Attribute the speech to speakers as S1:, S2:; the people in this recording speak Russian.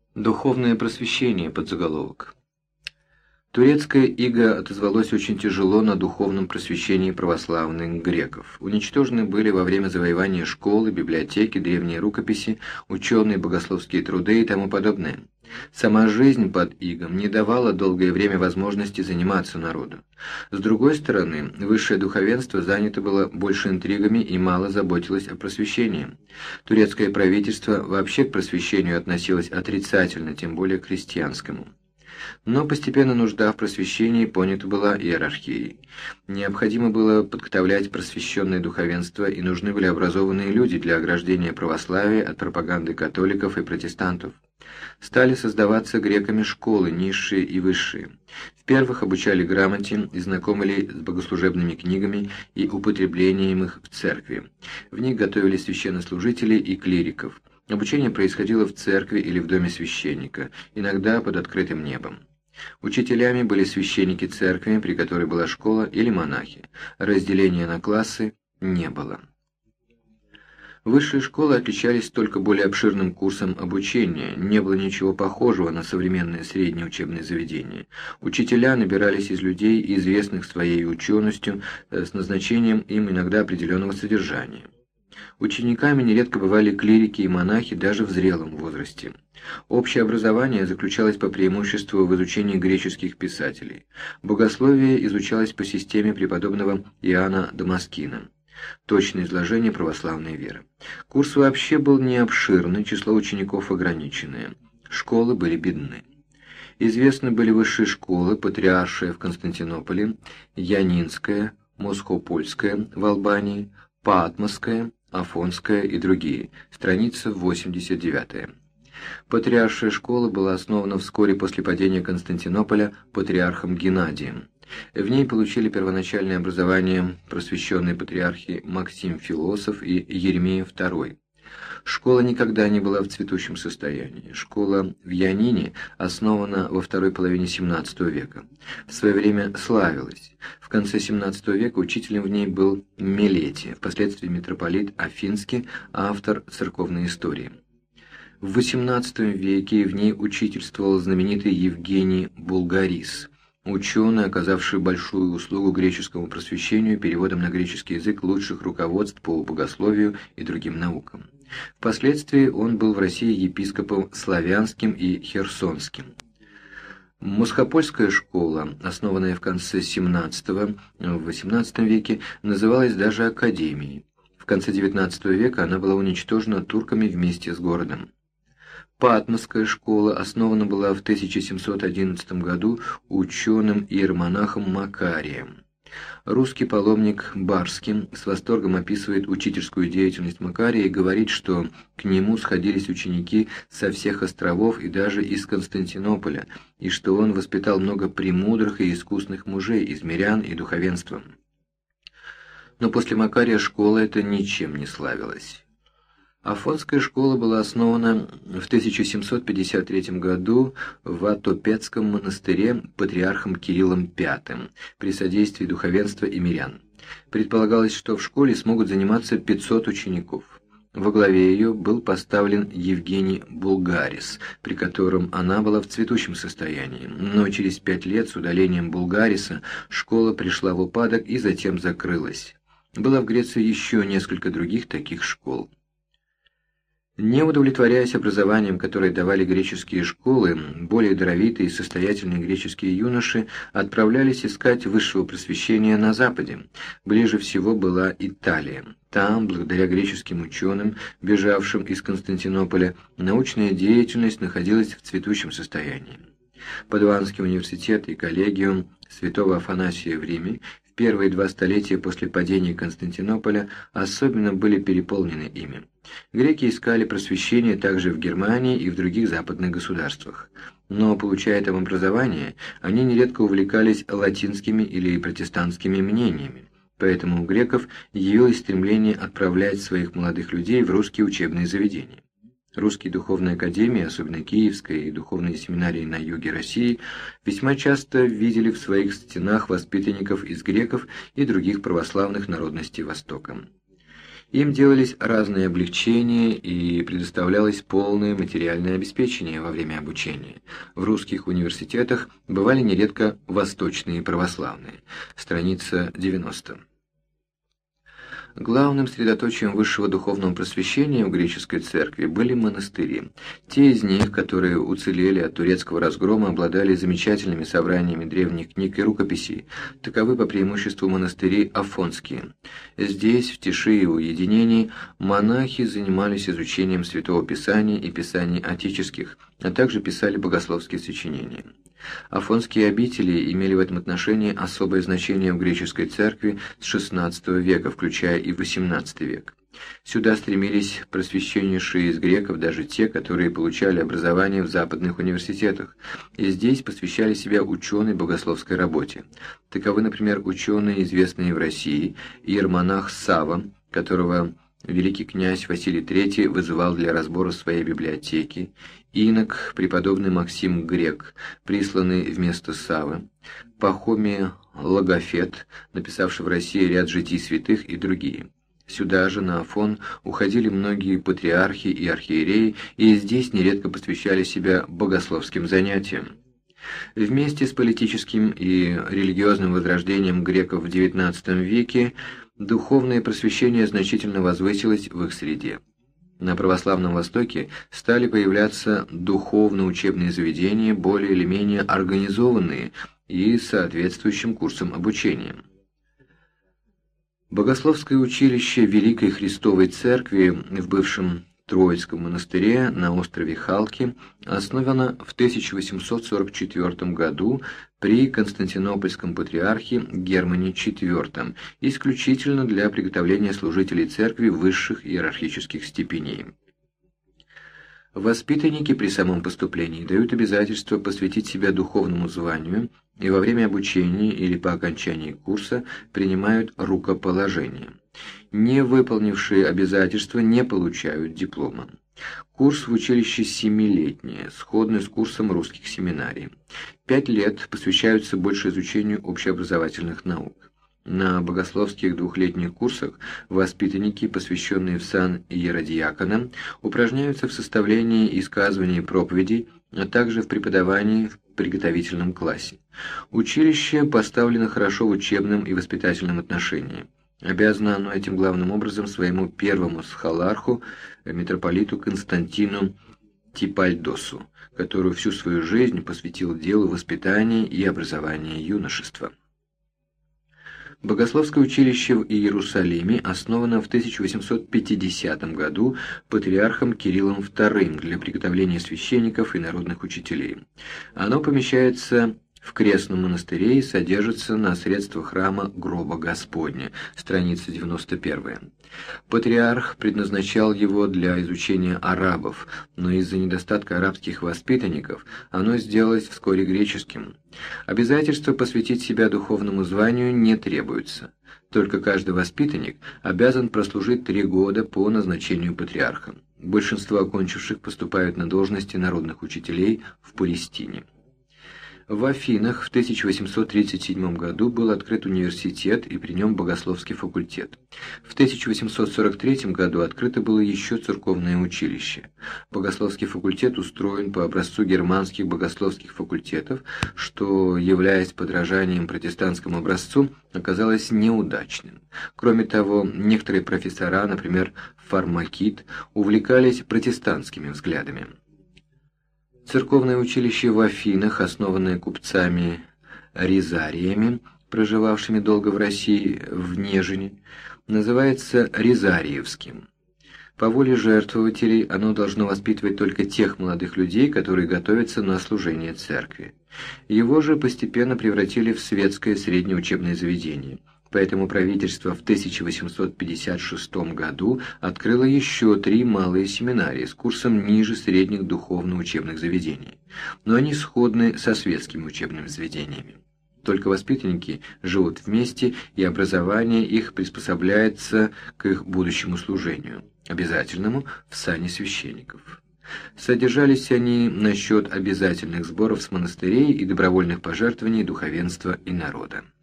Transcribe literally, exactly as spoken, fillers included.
S1: Духовное просвещение. Подзаголовок. Турецкое иго отозвалось очень тяжело на духовном просвещении православных греков. Уничтожены были во время завоевания школы, библиотеки, древние рукописи, ученые, богословские труды и тому подобное. Сама жизнь под игом не давала долгое время возможности заниматься народу. С другой стороны, высшее духовенство занято было больше интригами и мало заботилось о просвещении. Турецкое правительство вообще к просвещению относилось отрицательно, тем более к крестьянскому. Но постепенно нужда в просвещении понята была иерархией. Необходимо было подготовлять просвещенное духовенство, и нужны были образованные люди для ограждения православия от пропаганды католиков и протестантов. Стали создаваться греками школы, низшие и высшие. В первых обучали грамоте и знакомили с богослужебными книгами и употреблением их в церкви. В них готовили священнослужителей и клириков. Обучение происходило в церкви или в доме священника, иногда под открытым небом. Учителями были священники церкви, при которой была школа, или монахи. Разделения на классы не было. Высшие школы отличались только более обширным курсом обучения, не было ничего похожего на современное среднее учебное заведение. Учителя набирались из людей, известных своей ученостью, с назначением им иногда определенного содержания. Учениками нередко бывали клирики и монахи даже в зрелом возрасте. Общее образование заключалось по преимуществу в изучении греческих писателей. Богословие изучалось по системе преподобного Иоанна Дамаскина. Точное изложение православной веры. Курс вообще был не обширный, число учеников ограниченное. Школы были бедны. Известны были высшие школы: Патриаршая в Константинополе, Янинская, Мосхопольская в Албании, Патмосская, Афонская и другие. Страница восемьдесят девятая. Патриаршая школа была основана вскоре после падения Константинополя патриархом Геннадием. В ней получили первоначальное образование просвещенные патриархи Максим Философ и Еремия второй. Школа никогда не была в цветущем состоянии. Школа в Янине основана во второй половине семнадцатого века. В свое время славилась. В конце семнадцатого века учителем в ней был Мелетий, впоследствии митрополит Афинский, автор церковной истории. В восемнадцатом веке в ней учительствовал знаменитый Евгений Булгарис, ученый, оказавший большую услугу греческому просвещению переводом на греческий язык лучших руководств по богословию и другим наукам. Впоследствии он был в России епископом славянским и херсонским. Мосхопольская школа, основанная в конце семнадцатого — восемнадцатом веке, называлась даже академией. В конце девятнадцатого века она была уничтожена турками вместе с городом. Патмосская школа основана была в тысяча семьсот одиннадцатом году ученым иеромонахом Макарием. Русский паломник Барский с восторгом описывает учительскую деятельность Макария и говорит, что к нему сходились ученики со всех островов и даже из Константинополя, и что он воспитал много премудрых и искусных мужей из мирян и духовенства. Но после Макария школа эта ничем не славилась. Афонская школа была основана в тысяча семьсот пятьдесят третьем году в Атопецком монастыре патриархом Кириллом пятым при содействии духовенства и мирян. Предполагалось, что в школе смогут заниматься пятьсот учеников. Во главе ее был поставлен Евгений Булгарис, при котором она была в цветущем состоянии, но через пять лет с удалением Булгариса школа пришла в упадок и затем закрылась. Было в Греции еще несколько других таких школ. Не удовлетворяясь образованием, которое давали греческие школы, более даровитые и состоятельные греческие юноши отправлялись искать высшего просвещения на Западе. Ближе всего была Италия. Там, благодаря греческим ученым, бежавшим из Константинополя, научная деятельность находилась в цветущем состоянии. Падуанский университет и коллегиум святого Афанасия в Риме в первые два столетия после падения Константинополя особенно были переполнены ими. Греки искали просвещение также в Германии и в других западных государствах. Но, получая там образование, они нередко увлекались латинскими или протестантскими мнениями. Поэтому у греков явилось стремление отправлять своих молодых людей в русские учебные заведения. Русские духовные академии, особенно Киевская и духовные семинарии на юге России, весьма часто видели в своих стенах воспитанников из греков и других православных народностей Востока. Им делались разные облегчения и предоставлялось полное материальное обеспечение во время обучения. В русских университетах бывали нередко восточные православные. Страница девяносто. Главным средоточием высшего духовного просвещения в греческой церкви были монастыри. Те из них, которые уцелели от турецкого разгрома, обладали замечательными собраниями древних книг и рукописей. Таковы по преимуществу монастыри афонские. Здесь, в тиши и уединении, монахи занимались изучением Святого Писания и Писаний отеческих, а также писали богословские сочинения. Афонские обители имели в этом отношении особое значение в греческой церкви с шестнадцатого века, включая и восемнадцатый век. Сюда стремились просвещеннейшие из греков, даже те, которые получали образование в западных университетах, и здесь посвящали себя ученой богословской работе. Таковы, например, ученые, известные в России, иеромонах Сава, которого великий князь Василий третий вызывал для разбора своей библиотеки, инок преподобный Максим Грек, присланный вместо Савы, Пахомий Логофет, написавший в России ряд житий святых, и другие. Сюда же, на Афон, уходили многие патриархи и архиереи, и здесь нередко посвящали себя богословским занятиям. Вместе с политическим и религиозным возрождением греков в девятнадцатом веке духовное просвещение значительно возвысилось в их среде. На православном Востоке стали появляться духовно-учебные заведения, более или менее организованные и с соответствующим курсом обучения. Богословское училище Великой Христовой Церкви в бывшем Троицком монастыре на острове Халки основано в тысяча восемьсот сорок четвёртом году при Константинопольском патриархе Германе четвёртом, исключительно для приготовления служителей церкви высших иерархических степеней. Воспитанники при самом поступлении дают обязательство посвятить себя духовному званию и во время обучения или по окончании курса принимают рукоположение. Не выполнившие обязательства не получают диплома. Курс в училище семилетний, сходный с курсом русских семинарий. Пять лет посвящаются больше изучению общеобразовательных наук. На богословских двухлетних курсах воспитанники, посвященные в сан иеродиакона, упражняются в составлении и сказывании проповедей, а также в преподавании в приготовительном классе. Училище поставлено хорошо в учебном и воспитательном отношении. Обязано оно этим главным образом своему первому схоларху, митрополиту Константину Типальдосу, который всю свою жизнь посвятил делу воспитания и образования юношества. Богословское училище в Иерусалиме основано в тысяча восемьсот пятидесятом году патриархом Кириллом вторым для приготовления священников и народных учителей. Оно помещается в Крестном монастыре и содержится на средства храма Гроба Господня, страница девяносто первая. Патриарх предназначал его для изучения арабов, но из-за недостатка арабских воспитанников оно сделалось вскоре греческим. Обязательство посвятить себя духовному званию не требуется. Только каждый воспитанник обязан прослужить три года по назначению патриарха. Большинство окончивших поступают на должности народных учителей в Палестине. В Афинах в тысяча восемьсот тридцать седьмом году был открыт университет и при нем богословский факультет. В тысяча восемьсот сорок третьем году открыто было еще церковное училище. Богословский факультет устроен по образцу германских богословских факультетов, что, являясь подражанием протестантскому образцу, оказалось неудачным. Кроме того, некоторые профессора, например, Фармакит, увлекались протестантскими взглядами. Церковное училище в Афинах, основанное купцами Ризариями, проживавшими долго в России, в Нежине, называется Ризариевским. По воле жертвователей оно должно воспитывать только тех молодых людей, которые готовятся на служение церкви. Его же постепенно превратили в светское среднее учебное заведение. Поэтому правительство в тысяча восемьсот пятьдесят шестом году открыло еще три малые семинарии с курсом ниже средних духовно-учебных заведений, но они сходны со светскими учебными заведениями. Только воспитанники живут вместе, и образование их приспособляется к их будущему служению, обязательному в сане священников. Содержались они на счет обязательных сборов с монастырей и добровольных пожертвований духовенства и народа.